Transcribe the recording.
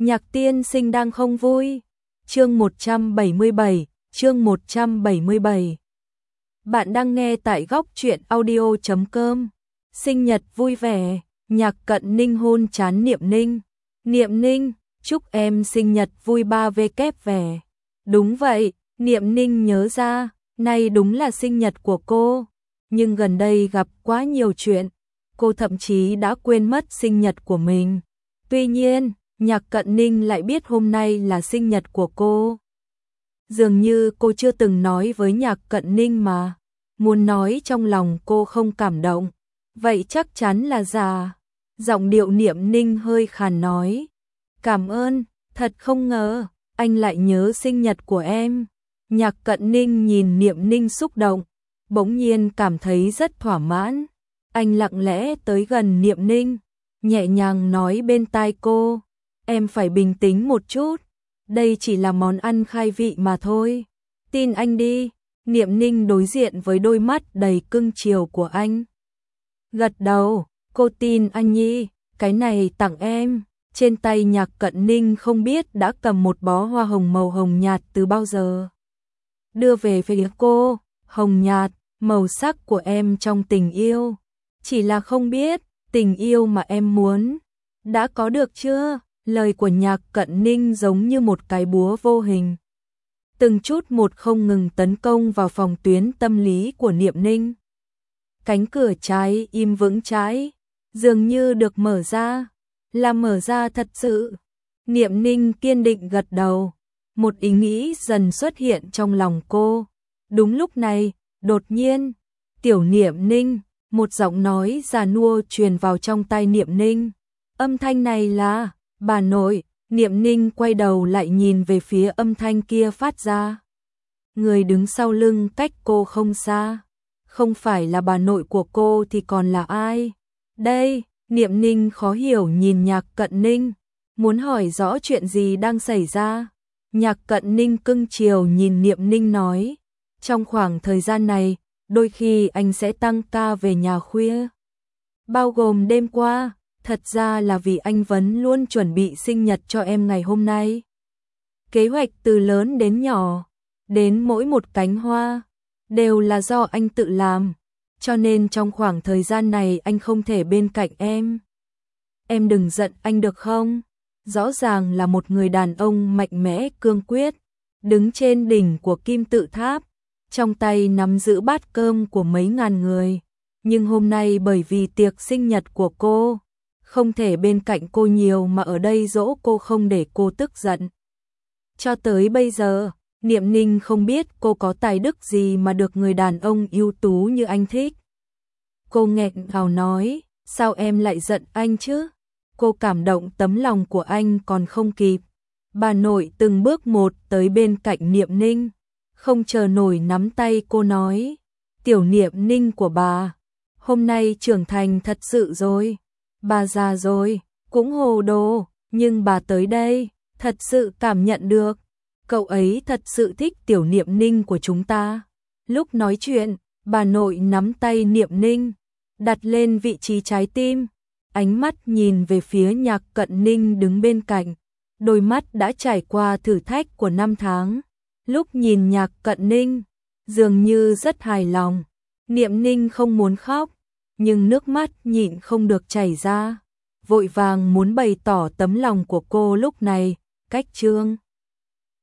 Nhạc tiên sinh đang không vui. Chương 177, chương 177. Bạn đang nghe tại góc truyện audio.com. Sinh nhật vui vẻ, Nhạc Cận Ninh hôn trán Niệm Ninh. Niệm Ninh, chúc em sinh nhật vui 3W vẻ. Đúng vậy, Niệm Ninh nhớ ra, nay đúng là sinh nhật của cô. Nhưng gần đây gặp quá nhiều chuyện, cô thậm chí đã quên mất sinh nhật của mình. Tuy nhiên, Nhạc Cận Ninh lại biết hôm nay là sinh nhật của cô. Dường như cô chưa từng nói với Nhạc Cận Ninh mà. Muốn nói trong lòng cô không cảm động. Vậy chắc chắn là giả. Giọng điệu Niệm Ninh hơi khàn nói. Cảm ơn, thật không ngờ, anh lại nhớ sinh nhật của em. Nhạc Cận Ninh nhìn Niệm Ninh xúc động, bỗng nhiên cảm thấy rất thỏa mãn. Anh lặng lẽ tới gần Niệm Ninh, nhẹ nhàng nói bên tai cô. Em phải bình tĩnh một chút, đây chỉ là món ăn khai vị mà thôi. Tin anh đi. Niệm Ninh đối diện với đôi mắt đầy cưng chiều của anh. Gật đầu, cô tin anh nhi, cái này tặng em. Trên tay Nhạc Cận Ninh không biết đã cầm một bó hoa hồng màu hồng nhạt từ bao giờ. Đưa về phía cô, hồng nhạt, màu sắc của em trong tình yêu. Chỉ là không biết, tình yêu mà em muốn, đã có được chưa? Lời của Nhạc Cận Ninh giống như một cái búa vô hình. Từng chút một không ngừng tấn công vào phòng tuyến tâm lý của Niệm Ninh. Cánh cửa trái im vững chãi, dường như được mở ra, là mở ra thật sự. Niệm Ninh kiên định gật đầu, một ý nghĩ dần xuất hiện trong lòng cô. Đúng lúc này, đột nhiên, tiểu Niệm Ninh, một giọng nói già nua truyền vào trong tai Niệm Ninh. Âm thanh này là bà nội. Niệm Ninh quay đầu lại nhìn về phía âm thanh kia phát ra. Người đứng sau lưng cách cô không xa. Không phải là bà nội của cô thì còn là ai? Đây, Niệm Ninh khó hiểu nhìn Nhạc Cận Ninh, muốn hỏi rõ chuyện gì đang xảy ra. Nhạc Cận Ninh cưng chiều nhìn Niệm Ninh nói. Trong khoảng thời gian này, đôi khi anh sẽ tăng ca về nhà khuya. Bao gồm đêm qua. Thật ra là vì anh vẫn luôn chuẩn bị sinh nhật cho em ngày hôm nay. Kế hoạch từ lớn đến nhỏ, đến mỗi một cánh hoa, đều là do anh tự làm. Cho nên trong khoảng thời gian này anh không thể bên cạnh em. Em đừng giận anh được không? Rõ ràng là một người đàn ông mạnh mẽ cương quyết, đứng trên đỉnh của kim tự tháp, trong tay nắm giữ bát cơm của mấy ngàn người. Nhưng hôm nay bởi vì tiệc sinh nhật của cô, không thể bên cạnh cô nhiều mà ở đây dỗ cô không để cô tức giận. Cho tới bây giờ, Niệm Ninh không biết cô có tài đức gì mà được người đàn ông ưu tú như anh thích. Cô nghẹn ngào nói, sao em lại giận anh chứ? Cô cảm động tấm lòng của anh còn không kịp. Bà nội từng bước một tới bên cạnh Niệm Ninh, không chờ nổi nắm tay cô nói, tiểu Niệm Ninh của bà, hôm nay trưởng thành thật sự rồi. Bà già rồi, cũng hồ đồ, nhưng bà tới đây, thật sự cảm nhận được. Cậu ấy thật sự thích tiểu Niệm Ninh của chúng ta. Lúc nói chuyện, bà nội nắm tay Niệm Ninh, đặt lên vị trí trái tim. Ánh mắt nhìn về phía Nhạc Cận Ninh đứng bên cạnh. Đôi mắt đã trải qua thử thách của 5 tháng. Lúc nhìn Nhạc Cận Ninh, dường như rất hài lòng. Niệm Ninh không muốn khóc, nhưng nước mắt nhịn không được chảy ra, vội vàng muốn bày tỏ tấm lòng của cô lúc này, cách Trương